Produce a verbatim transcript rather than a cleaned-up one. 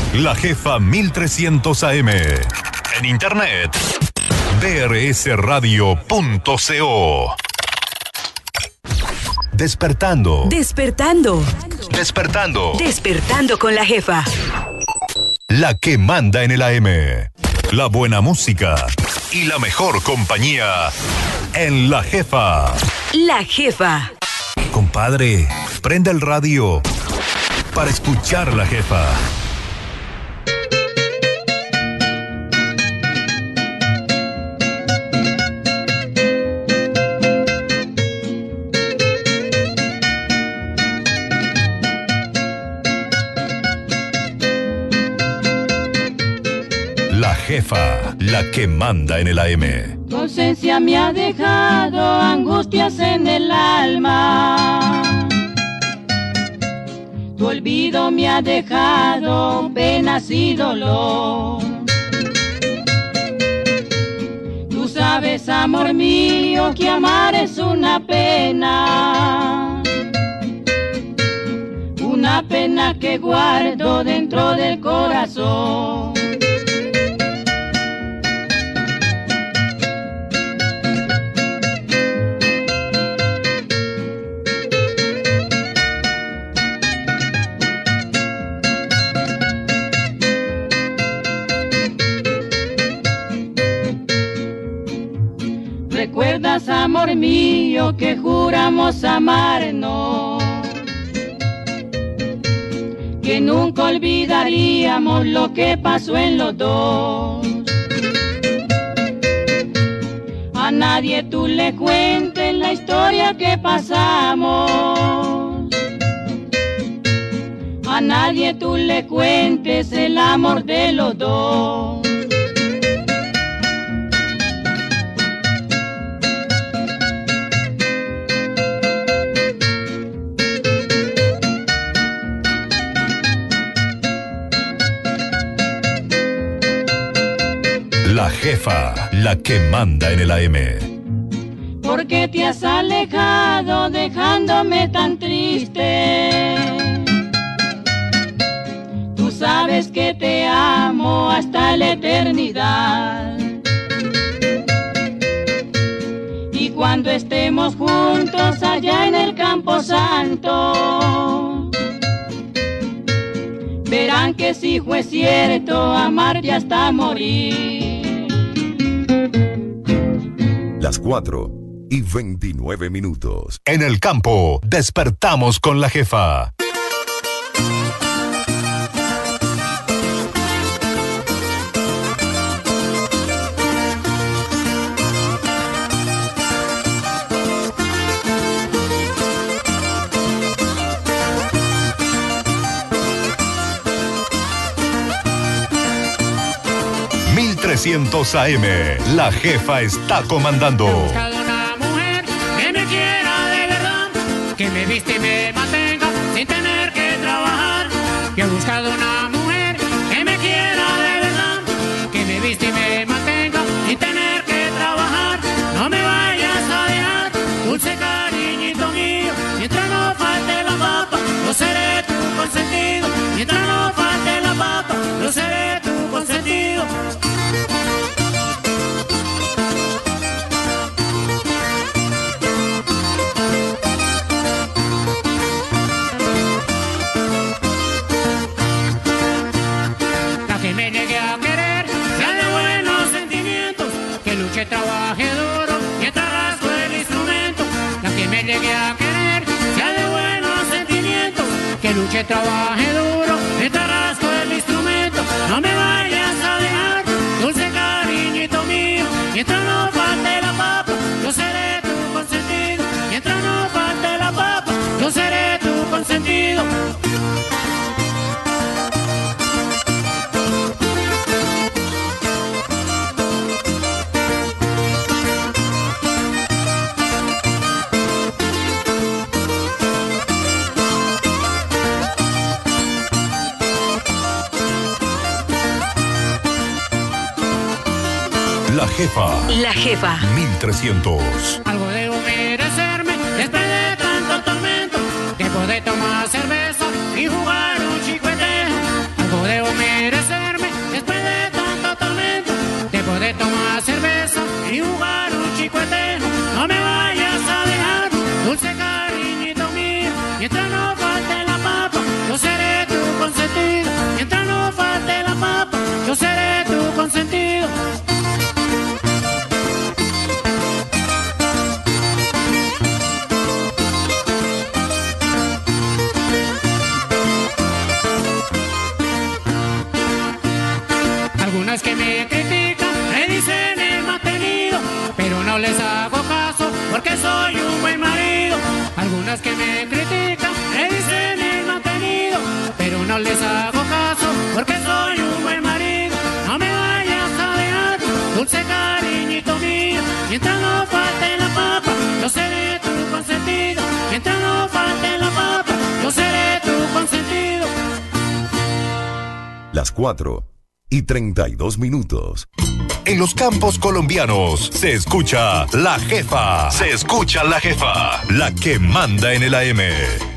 La Jefa mil trescientos A M. En internet, b r s radio punto co. Despertando. Despertando. Despertando. Despertando con la Jefa. La que manda en el A M. La buena música y la mejor compañía en La Jefa. La Jefa. Compadre, prenda el radio para escuchar La Jefa. La Jefa, la que manda en el A M. Tu ausencia me ha dejado angustias en el alma. Tu olvido me ha dejado penas y dolor. Tú sabes, amor mío, que amar es una pena. Una pena que guardo dentro del corazón. ¿Recuerdas, amor mío, que juramos amarnos? Que nunca olvidaríamos lo que pasó en los dos. A nadie tú le cuentes la historia que pasamos. A nadie tú le cuentes el amor de los dos. La Jefa, la que manda en el A M. ¿Por qué te has alejado dejándome tan triste? Tú sabes que te amo hasta la eternidad. Y cuando estemos juntos allá en el Campo Santo, verán que sí fue cierto amarte hasta morir. Las cuatro y veintinueve minutos. En el campo, despertamos con La Jefa. mil trescientos A M, La Jefa está comandando. He buscado una mujer que me quiera de verdad, que me viste y me mantenga sin tener que trabajar. Yo he buscado una mujer que me quiera de verdad, que me viste y me mantenga sin tener que trabajar. No me vayas a dejar, dulce cariñito mío, mientras no falte la papa, yo seré tu consentido. Mientras no falte la papa, yo seré tu consentido. Que trabaje duro mientras rasgo el instrumento. La que me llegue a querer sea de buenos sentimientos. Que luche, trabaje duro mientras rasgo el instrumento. No me vayas a dejar, dulce cariñito mío, mientras no falte la papa, yo seré tu consentido. Mientras no falte la papa, yo seré tu consentido. La Jefa. La Jefa. mil trescientos. Algo debo merecerme después de tanto tormento, de poder tomar cerveza y jugar un chicuete. Algo debo merecerme Algunas que me critican, me dicen el mantenido, pero no les hago caso porque soy un buen marido. Algunas que me critican, me dicen el mantenido, pero no les hago caso porque soy un buen marido. No me vayas a dejar, dulce cariñito mío, mientras no falte la papa, yo seré tu consentido. Mientras no falte la papa, yo seré tu consentido. Las cuatro y treinta y dos minutos. En los campos colombianos se escucha La Jefa. Se escucha La Jefa, la que manda en el A M.